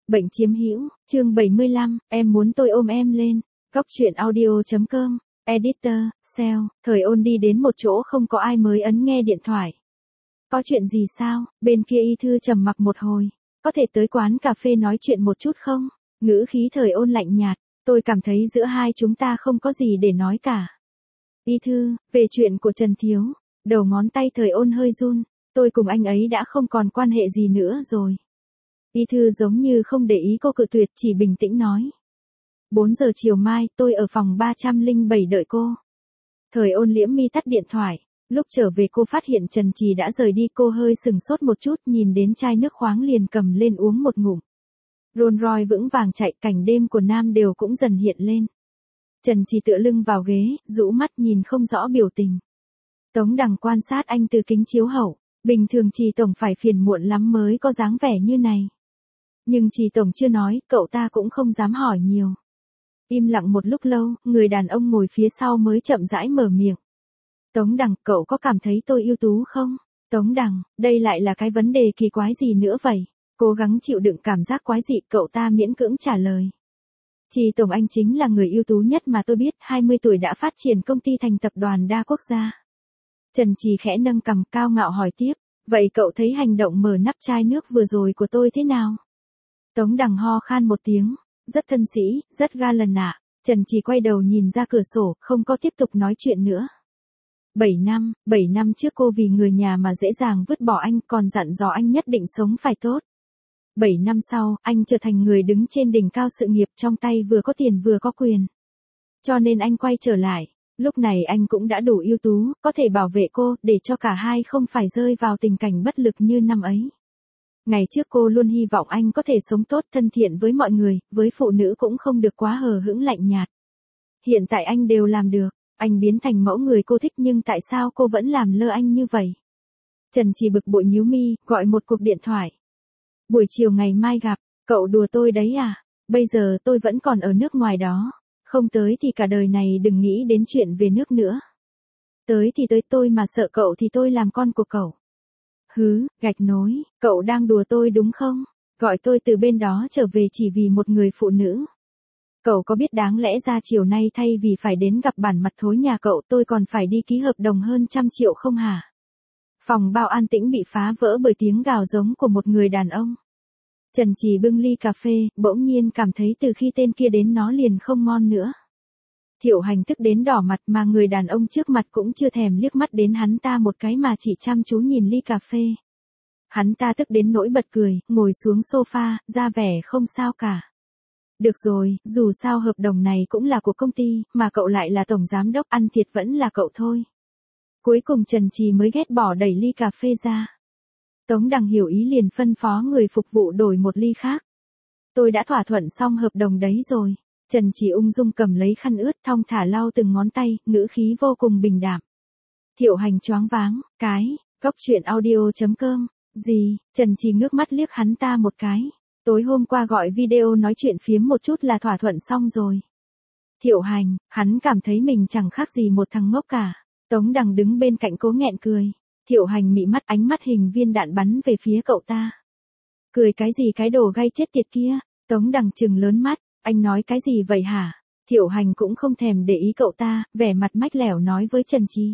Bệnh chiếm hữu, chương 75, em muốn tôi ôm em lên. Góc truyện audio.com, editor, sale, Thời Ôn đi đến một chỗ không có ai mới ấn nghe điện thoại. Có chuyện gì sao? Bên kia y thư trầm mặc một hồi. Có thể tới quán cà phê nói chuyện một chút không? Ngữ khí Thời Ôn lạnh nhạt, tôi cảm thấy giữa hai chúng ta không có gì để nói cả. Y thư, về chuyện của Trần Thiếu, đầu ngón tay Thời Ôn hơi run, tôi cùng anh ấy đã không còn quan hệ gì nữa rồi. Y thư giống như không để ý cô cự tuyệt, chỉ bình tĩnh nói. 4 giờ chiều mai, tôi ở phòng 307 đợi cô. Thời Ôn liễm mi tắt điện thoại. Lúc trở về cô phát hiện Trần Trì đã rời đi, cô hơi sừng sốt một chút, nhìn đến chai nước khoáng liền cầm lên uống một ngụm. Rolls Royce vững vàng chạy, cảnh đêm của Nam đều cũng dần hiện lên. Trần Trì tựa lưng vào ghế, rũ mắt nhìn không rõ biểu tình. Tống Đằng quan sát anh từ kính chiếu hậu. Bình thường Trì tổng phải phiền muộn lắm mới có dáng vẻ như này. Nhưng Trì tổng chưa nói, cậu ta cũng không dám hỏi nhiều. Im lặng một lúc lâu, người đàn ông ngồi phía sau mới chậm rãi mở miệng. Tống Đằng, cậu có cảm thấy tôi ưu tú không? Tống Đằng, đây lại là cái vấn đề kỳ quái gì nữa vậy? Cố gắng chịu đựng cảm giác quái dị, cậu ta miễn cưỡng trả lời. Trì tổng, anh chính là người ưu tú nhất mà tôi biết, 20 tuổi đã phát triển công ty thành tập đoàn đa quốc gia. Trần Trì khẽ nâng cằm, cao ngạo hỏi tiếp, vậy cậu thấy hành động mở nắp chai nước vừa rồi của tôi thế nào? Tống Đằng ho khan một tiếng, rất thân sĩ, rất ga lần ạ. Trần Trì quay đầu nhìn ra cửa sổ, không có tiếp tục nói chuyện nữa. 7 năm trước cô vì người nhà mà dễ dàng vứt bỏ anh, còn dặn dò anh nhất định sống phải tốt. 7 năm sau, anh trở thành người đứng trên đỉnh cao sự nghiệp, trong tay vừa có tiền vừa có quyền. Cho nên anh quay trở lại. Lúc này anh cũng đã đủ ưu tú, có thể bảo vệ cô, để cho cả hai không phải rơi vào tình cảnh bất lực như năm ấy. Ngày trước cô luôn hy vọng anh có thể sống tốt, thân thiện với mọi người, với phụ nữ cũng không được quá hờ hững lạnh nhạt. Hiện tại anh đều làm được, anh biến thành mẫu người cô thích, nhưng tại sao cô vẫn làm lơ anh như vậy? Trần Trì bực bội nhíu mi, gọi một cuộc điện thoại. Buổi chiều ngày mai gặp, cậu đùa tôi đấy à? Bây giờ tôi vẫn còn ở nước ngoài đó. Không tới thì cả đời này đừng nghĩ đến chuyện về nước nữa. Tới thì tới, tôi mà sợ cậu thì tôi làm con của cậu. Hứ, gạch nối, cậu đang đùa tôi đúng không? Gọi tôi từ bên đó trở về chỉ vì một người phụ nữ. Cậu có biết đáng lẽ ra chiều nay thay vì phải đến gặp bản mặt thối nhà cậu, tôi còn phải đi ký hợp đồng hơn 100 triệu không hả? Phòng bao an tĩnh bị phá vỡ bởi tiếng gào giống của một người đàn ông. Trần Trì bưng ly cà phê, bỗng nhiên cảm thấy từ khi tên kia đến nó liền không ngon nữa. Thiệu Hành tức đến đỏ mặt, mà người đàn ông trước mặt cũng chưa thèm liếc mắt đến hắn ta một cái mà chỉ chăm chú nhìn ly cà phê. Hắn ta tức đến nỗi bật cười, ngồi xuống sofa, ra vẻ không sao cả. Được rồi, dù sao hợp đồng này cũng là của công ty, mà cậu lại là tổng giám đốc, ăn thiệt vẫn là cậu thôi. Cuối cùng Trần Trì mới ghét bỏ đẩy ly cà phê ra. Tống Đằng hiểu ý liền phân phó người phục vụ đổi một ly khác. Tôi đã thỏa thuận xong hợp đồng đấy rồi. Trần Trì ung dung cầm lấy khăn ướt, thong thả lau từng ngón tay, ngữ khí vô cùng bình đạm. Thiệu Hành choáng váng, góc truyện audio.com, gì? Trần Trì ngước mắt liếc hắn ta một cái. Tối hôm qua gọi video nói chuyện phiếm một chút là thỏa thuận xong rồi. Thiệu Hành, hắn cảm thấy mình chẳng khác gì một thằng ngốc cả. Tống Đằng đứng bên cạnh cố nghẹn cười. Thiệu Hành mị mắt, ánh mắt hình viên đạn bắn về phía cậu ta. Cười cái gì cái đồ gay chết tiệt kia? Tống Đằng trừng lớn mắt, anh nói cái gì vậy hả? Thiệu Hành cũng không thèm để ý cậu ta, vẻ mặt mách lẻo nói với Trần Trì.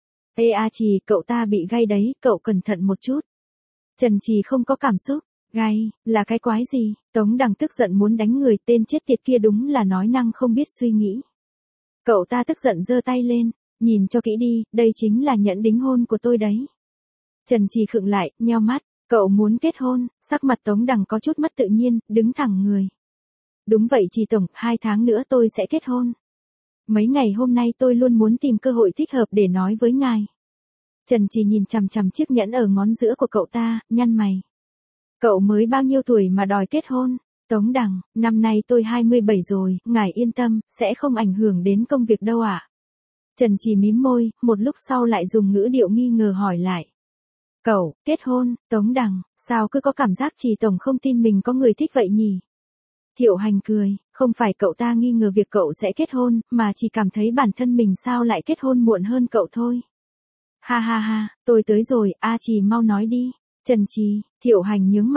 Ê a Trì, cậu ta bị gay đấy, cậu cẩn thận một chút. Trần Trì không có cảm xúc. Gay, là cái quái gì? Tống Đằng tức giận muốn đánh người, tên chết tiệt kia đúng là nói năng không biết suy nghĩ. Cậu ta tức giận giơ tay lên, nhìn cho kỹ đi, đây chính là nhẫn đính hôn của tôi đấy. Trần Trì khựng lại, nheo mắt, cậu muốn kết hôn? Sắc mặt Tống Đằng có chút mất tự nhiên, đứng thẳng người. Đúng vậy Trì tổng, 2 tháng nữa tôi sẽ kết hôn. Mấy ngày hôm nay tôi luôn muốn tìm cơ hội thích hợp để nói với ngài. Trần Trì nhìn chằm chằm chiếc nhẫn ở ngón giữa của cậu ta, nhăn mày. Cậu mới bao nhiêu tuổi mà đòi kết hôn? Tống Đằng, năm nay tôi 27 rồi, ngài yên tâm, sẽ không ảnh hưởng đến công việc đâu ạ. Trần Trì mím môi, một lúc sau lại dùng ngữ điệu nghi ngờ hỏi lại. Cậu, kết hôn? Tống Đằng, sao cứ có cảm giác Trì tổng không tin mình có người thích vậy nhỉ? Thiệu Hành cười, không phải cậu ta nghi ngờ việc cậu sẽ kết hôn, mà chỉ cảm thấy bản thân mình sao lại kết hôn muộn hơn cậu thôi. Ha ha ha, tôi tới rồi, a Trì mau nói đi. Trần Trì, Thiệu Hành nhướng mày,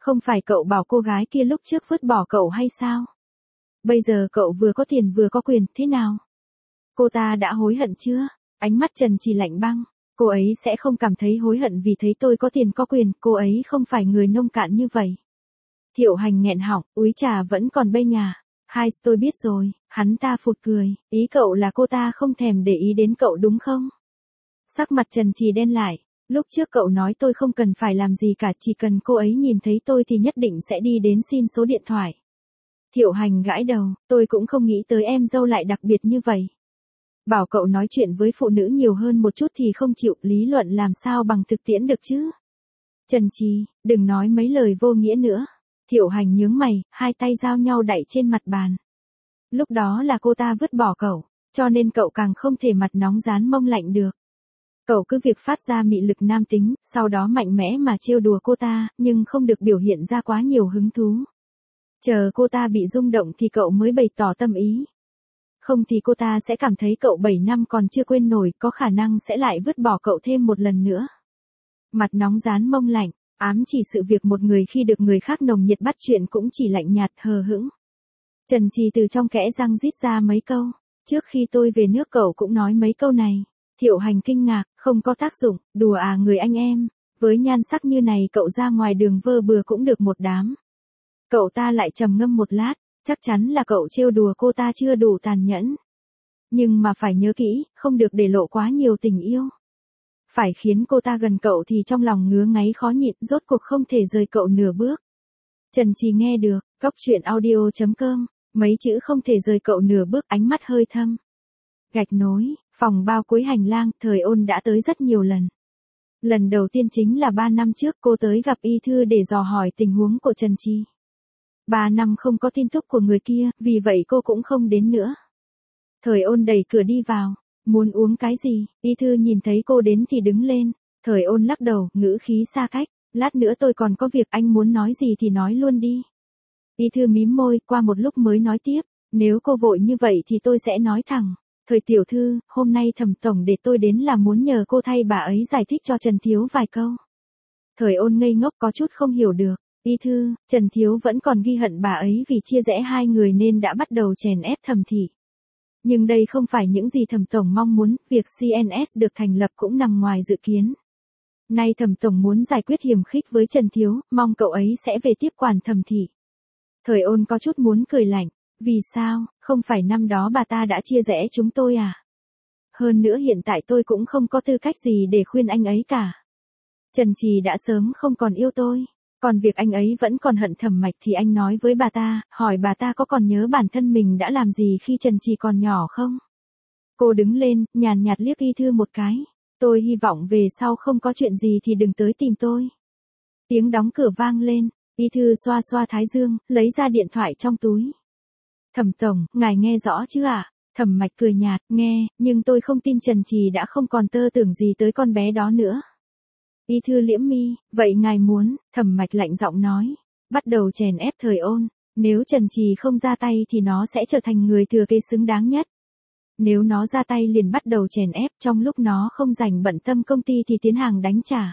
Không phải cậu bảo cô gái kia lúc trước vứt bỏ cậu hay sao? Bây giờ cậu vừa có tiền vừa có quyền, thế nào? Cô ta đã hối hận chưa? Ánh mắt Trần Trì lạnh băng. Cô ấy sẽ không cảm thấy hối hận vì thấy tôi có tiền có quyền, cô ấy không phải người nông cạn như vậy. Thiệu Hành nghẹn họng, úi trà vẫn còn bê nhà. Hai, tôi biết rồi, hắn ta phụt cười, ý cậu là cô ta không thèm để ý đến cậu đúng không? Sắc mặt Trần Trì đen lại, lúc trước cậu nói tôi không cần phải làm gì cả, chỉ cần cô ấy nhìn thấy tôi thì nhất định sẽ đi đến xin số điện thoại. Thiệu Hành gãi đầu, tôi cũng không nghĩ tới em dâu lại đặc biệt như vậy. Bảo cậu nói chuyện với phụ nữ nhiều hơn một chút thì không chịu, lý luận làm sao bằng thực tiễn được chứ? Trần Trì, đừng nói mấy lời vô nghĩa nữa. Thiệu Hành nhướng mày, hai tay giao nhau đẩy trên mặt bàn. Lúc đó là cô ta vứt bỏ cậu, cho nên cậu càng không thể mặt nóng rán mông lạnh được. Cậu cứ việc phát ra mị lực nam tính, sau đó mạnh mẽ mà trêu đùa cô ta, nhưng không được biểu hiện ra quá nhiều hứng thú. Chờ cô ta bị rung động thì cậu mới bày tỏ tâm ý. Không thì cô ta sẽ cảm thấy cậu 7 năm còn chưa quên nổi, có khả năng sẽ lại vứt bỏ cậu thêm một lần nữa. Mặt nóng rán mông lạnh, ám chỉ sự việc một người khi được người khác nồng nhiệt bắt chuyện cũng chỉ lạnh nhạt hờ hững. Trần Trì từ trong kẽ răng rít ra mấy câu. Trước khi tôi về nước cậu cũng nói mấy câu này. Thiệu Hành kinh ngạc, không có tác dụng, đùa à người anh em. Với nhan sắc như này cậu ra ngoài đường vơ bừa cũng được một đám. Cậu ta lại trầm ngâm một lát, chắc chắn là cậu trêu đùa cô ta chưa đủ tàn nhẫn. Nhưng mà phải nhớ kỹ, không được để lộ quá nhiều tình yêu. Phải khiến cô ta gần cậu thì trong lòng ngứa ngáy khó nhịn, rốt cuộc không thể rời cậu nửa bước. Trần Trì nghe được, cóc truyện audio.com, mấy chữ không thể rời cậu nửa bước, ánh mắt hơi thâm. Gạch nối, phòng bao cuối hành lang, Thời Ôn đã tới rất nhiều lần. Lần đầu tiên chính là 3 năm trước cô tới gặp y thư để dò hỏi tình huống của Trần Trì. 3 năm không có tin tức của người kia, vì vậy cô cũng không đến nữa. Thời Ôn đẩy cửa đi vào, muốn uống cái gì, y thư nhìn thấy cô đến thì đứng lên. Thời Ôn lắc đầu, ngữ khí xa cách, lát nữa tôi còn có việc, anh muốn nói gì thì nói luôn đi. Y thư mím môi, qua một lúc mới nói tiếp, nếu cô vội như vậy thì tôi sẽ nói thẳng. Thời tiểu thư, hôm nay Thẩm tổng để tôi đến là muốn nhờ cô thay bà ấy giải thích cho Trần Thiếu vài câu. Thời Ôn ngây ngốc có chút không hiểu được. Y thư, Trần Thiếu vẫn còn ghi hận bà ấy vì chia rẽ hai người nên đã bắt đầu chèn ép Thẩm thị. Nhưng đây không phải những gì Thẩm tổng mong muốn, việc CNS được thành lập cũng nằm ngoài dự kiến. Nay Thẩm tổng muốn giải quyết hiềm khích với Trần Thiếu, mong cậu ấy sẽ về tiếp quản Thẩm thị. Thời Ôn có chút muốn cười lạnh, vì sao, không phải năm đó bà ta đã chia rẽ chúng tôi à? Hơn nữa hiện tại tôi cũng không có tư cách gì để khuyên anh ấy cả. Trần Trì đã sớm không còn yêu tôi, còn việc anh ấy vẫn còn hận Thẩm Mạch thì anh nói với bà ta, hỏi bà ta có còn nhớ bản thân mình đã làm gì khi Trần Trì còn nhỏ không? Cô đứng lên, nhàn nhạt liếc y thư một cái. Tôi hy vọng về sau không có chuyện gì thì đừng tới tìm tôi. Tiếng đóng cửa vang lên, y thư xoa xoa thái dương, lấy ra điện thoại trong túi. Thẩm tổng, ngài nghe rõ chứ ạ? Thẩm Mạch cười nhạt, nghe, nhưng tôi không tin Trần Trì đã không còn tơ tưởng gì tới con bé đó nữa. Y thư liễm mi, vậy ngài muốn, Thẩm Mạch lạnh giọng nói, bắt đầu chèn ép Thời Ôn. Nếu Trần Trì không ra tay thì nó sẽ trở thành người thừa kế xứng đáng nhất. Nếu nó ra tay liền bắt đầu chèn ép, trong lúc nó không rảnh bận tâm công ty thì tiến hành đánh trả.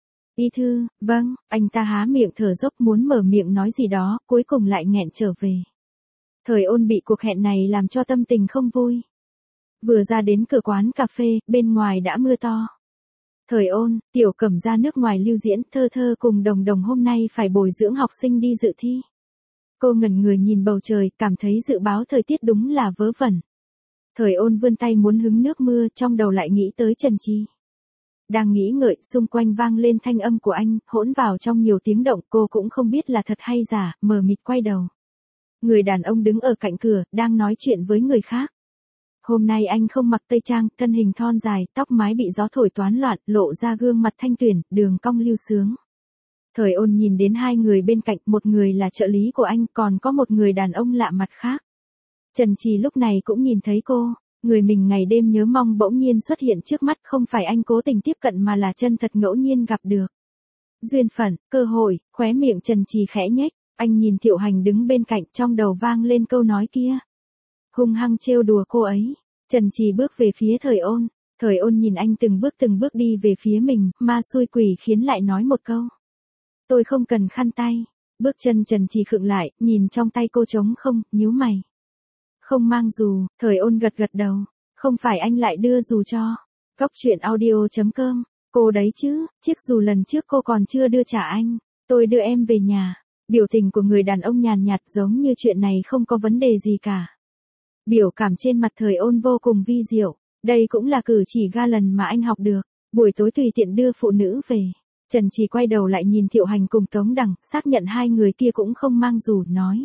Y thư, vâng, anh ta há miệng thở dốc muốn mở miệng nói gì đó, cuối cùng lại nghẹn trở về. Thời Ôn bị cuộc hẹn này làm cho tâm tình không vui. Vừa ra đến cửa quán cà phê, bên ngoài đã mưa to. Thời Ôn, Tiểu Cẩm ra nước ngoài lưu diễn, Thơ Thơ cùng Đồng Đồng hôm nay phải bồi dưỡng học sinh đi dự thi. Cô ngẩn người nhìn bầu trời, cảm thấy dự báo thời tiết đúng là vớ vẩn. Thời Ôn vươn tay muốn hứng nước mưa, trong đầu lại nghĩ tới Trần Trì. Đang nghĩ ngợi, xung quanh vang lên thanh âm của anh, hỗn vào trong nhiều tiếng động, cô cũng không biết là thật hay giả, mờ mịt quay đầu. Người đàn ông đứng ở cạnh cửa, đang nói chuyện với người khác. Hôm nay anh không mặc tây trang, thân hình thon dài, tóc mái bị gió thổi toán loạn, lộ ra gương mặt thanh tuyển, đường cong lưu sướng. Thời Ôn nhìn đến hai người bên cạnh, một người là trợ lý của anh, còn có một người đàn ông lạ mặt khác. Trần Trì lúc này cũng nhìn thấy cô, người mình ngày đêm nhớ mong bỗng nhiên xuất hiện trước mắt, không phải anh cố tình tiếp cận mà là chân thật ngẫu nhiên gặp được. Duyên phận, cơ hội, khóe miệng Trần Trì khẽ nhếch, anh nhìn Thiệu Hành đứng bên cạnh, trong đầu vang lên câu nói kia. Hung hăng trêu đùa cô ấy. Trần Trì bước về phía Thời Ôn. Thời Ôn nhìn anh từng bước đi về phía mình, ma xui quỷ khiến lại nói một câu. Tôi không cần khăn tay. Bước chân Trần Trì khựng lại, nhìn trong tay cô trống không, nhíu mày. Không mang dù, Thời Ôn gật gật đầu. Không phải anh lại đưa dù cho. Cóc truyện audio.com. Cô đấy chứ, chiếc dù lần trước cô còn chưa đưa trả anh. Tôi đưa em về nhà. Biểu tình của người đàn ông nhàn nhạt giống như chuyện này không có vấn đề gì cả. Biểu cảm trên mặt Thời Ôn vô cùng vi diệu. Đây cũng là cử chỉ ga lần mà anh học được. Buổi tối tùy tiện đưa phụ nữ về. Trần Trì quay đầu lại nhìn Thiệu Hành cùng Tống Đằng, xác nhận hai người kia cũng không mang dù, nói.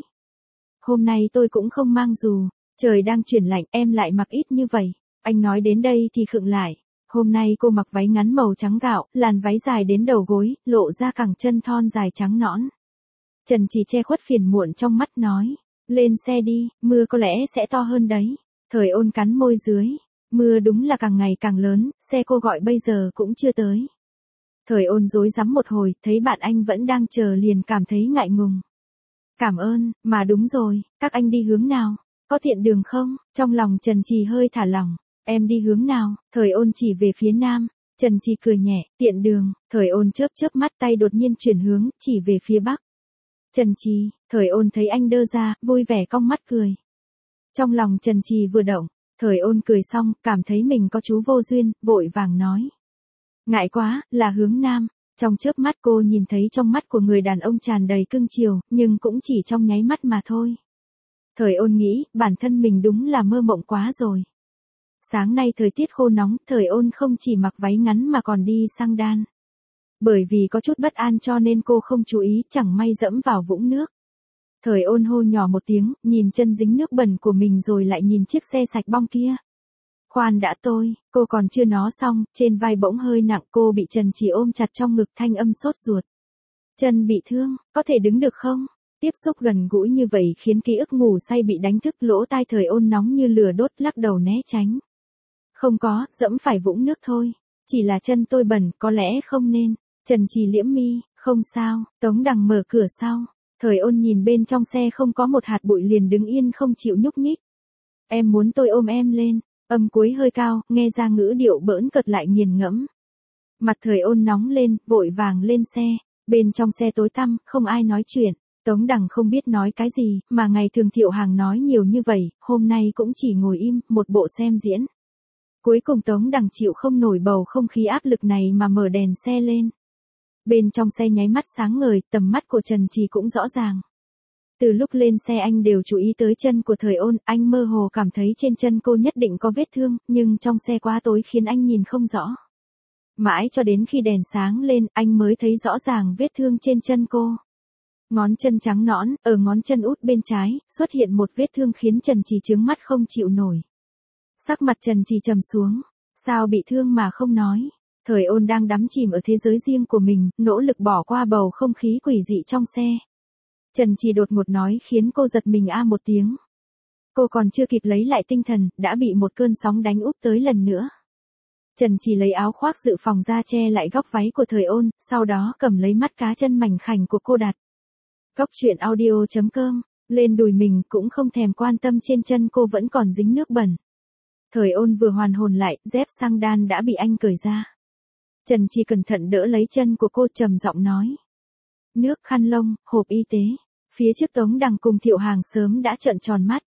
Hôm nay tôi cũng không mang dù, trời đang chuyển lạnh, em lại mặc ít như vậy. Anh nói đến đây thì khựng lại. Hôm nay cô mặc váy ngắn màu trắng gạo, làn váy dài đến đầu gối, lộ ra cẳng chân thon dài trắng nõn. Trần Trì che khuất phiền muộn trong mắt nói. Lên xe đi, mưa có lẽ sẽ to hơn đấy. Thời Ôn cắn môi dưới. Mưa đúng là càng ngày càng lớn, xe cô gọi bây giờ cũng chưa tới. Thời Ôn rối rắm một hồi, thấy bạn anh vẫn đang chờ liền cảm thấy ngại ngùng. Cảm ơn, mà đúng rồi, các anh đi hướng nào? Có tiện đường không? Trong lòng Trần Trì hơi thả lỏng. Em đi hướng nào? Thời Ôn chỉ về phía nam. Trần Trì cười nhẹ, tiện đường. Thời Ôn chớp chớp mắt, tay đột nhiên chuyển hướng, chỉ về phía bắc. Trần Trì, Thời Ôn thấy anh đơ ra, vui vẻ cong mắt cười. Trong lòng Trần Trì vừa động, Thời Ôn cười xong, cảm thấy mình có chú vô duyên, vội vàng nói. Ngại quá, là hướng nam. Trong chớp mắt cô nhìn thấy trong mắt của người đàn ông tràn đầy cưng chiều, nhưng cũng chỉ trong nháy mắt mà thôi. Thời Ôn nghĩ, bản thân mình đúng là mơ mộng quá rồi. Sáng nay thời tiết khô nóng, Thời Ôn không chỉ mặc váy ngắn mà còn đi xăng đan. Bởi vì có chút bất an cho nên cô không chú ý, chẳng may dẫm vào vũng nước. Thời Ôn hô nhỏ một tiếng, nhìn chân dính nước bẩn của mình rồi lại nhìn chiếc xe sạch bong kia. Khoan đã, cô còn chưa nói xong, trên vai bỗng hơi nặng, cô bị Trần Trì ôm chặt trong ngực, thanh âm sốt ruột. Chân bị thương, có thể đứng được không? Tiếp xúc gần gũi như vậy khiến ký ức ngủ say bị đánh thức, lỗ tai Thời Ôn nóng như lửa đốt, lắc đầu né tránh. Không có, dẫm phải vũng nước thôi. Chỉ là chân tôi bẩn, có lẽ không nên. Trần Trì liễm mi, không sao. Tống Đằng mở cửa sau. Thời Ôn nhìn bên trong xe không có một hạt bụi liền đứng yên không chịu nhúc nhích. Em muốn tôi ôm em lên. Âm cuối hơi cao, nghe ra ngữ điệu bỡn cợt lại nghiền ngẫm. Mặt Thời Ôn nóng lên, vội vàng lên xe. Bên trong xe tối tăm, không ai nói chuyện. Tống Đằng không biết nói cái gì, mà ngày thường Thiệu Hàng nói nhiều như vậy, hôm nay cũng chỉ ngồi im, một bộ xem diễn. Cuối cùng Tống Đằng chịu không nổi bầu không khí áp lực này mà mở đèn xe lên. Bên trong xe nháy mắt sáng ngời, tầm mắt của Trần Trì cũng rõ ràng. Từ lúc lên xe anh đều chú ý tới chân của Thời Ôn, anh mơ hồ cảm thấy trên chân cô nhất định có vết thương, nhưng trong xe quá tối khiến anh nhìn không rõ. Mãi cho đến khi đèn sáng lên, anh mới thấy rõ ràng vết thương trên chân cô. Ngón chân trắng nõn, ở ngón chân út bên trái, xuất hiện một vết thương khiến Trần Trì trướng mắt không chịu nổi. Sắc mặt Trần Trì trầm xuống. Sao bị thương mà không nói? Thời Ôn đang đắm chìm ở thế giới riêng của mình, nỗ lực bỏ qua bầu không khí quỷ dị trong xe. Trần Trì đột ngột nói khiến cô giật mình một tiếng. Cô còn chưa kịp lấy lại tinh thần, đã bị một cơn sóng đánh úp tới lần nữa. Trần Trì lấy áo khoác dự phòng ra che lại góc váy của Thời Ôn, sau đó cầm lấy mắt cá chân mảnh khảnh của cô đặt. Cóc truyện audio.com, lên đùi mình cũng không thèm quan tâm trên chân cô vẫn còn dính nước bẩn. Thời Ôn vừa hoàn hồn lại, dép xăng đan đã bị anh cởi ra. Trần Trì cẩn thận đỡ lấy chân của cô, trầm giọng nói. Nước, khăn lông, hộp y tế. Phía trước Tống Đằng cùng Thiệu Hàng sớm đã trợn tròn mắt.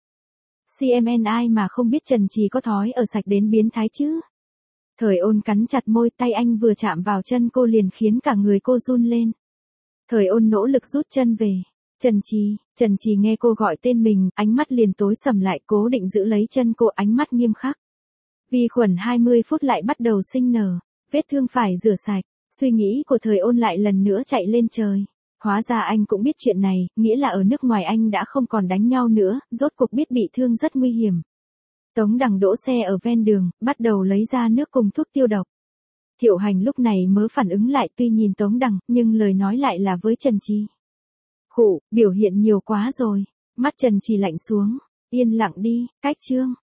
CMNI mà không biết Trần Trì có thói ở sạch đến biến thái chứ. Thời Ôn cắn chặt môi, tay anh vừa chạm vào chân cô liền khiến cả người cô run lên. Thời Ôn nỗ lực rút chân về. Trần Trì nghe cô gọi tên mình, ánh mắt liền tối sầm lại, cố định giữ lấy chân cô, ánh mắt nghiêm khắc. Vi khuẩn 20 phút lại bắt đầu sinh nở, vết thương phải rửa sạch, suy nghĩ của Thời Ôn lại lần nữa chạy lên trời. Hóa ra anh cũng biết chuyện này, nghĩa là ở nước ngoài anh đã không còn đánh nhau nữa, rốt cuộc biết bị thương rất nguy hiểm. Tống Đằng đỗ xe ở ven đường, bắt đầu lấy ra nước cùng thuốc tiêu độc. Thiệu Hành lúc này mới phản ứng lại, tuy nhìn Tống Đằng, nhưng lời nói lại là với Trần Trì. Khụ, biểu hiện nhiều quá rồi. Mắt Trần Trì lạnh xuống. Yên lặng đi, cách chương.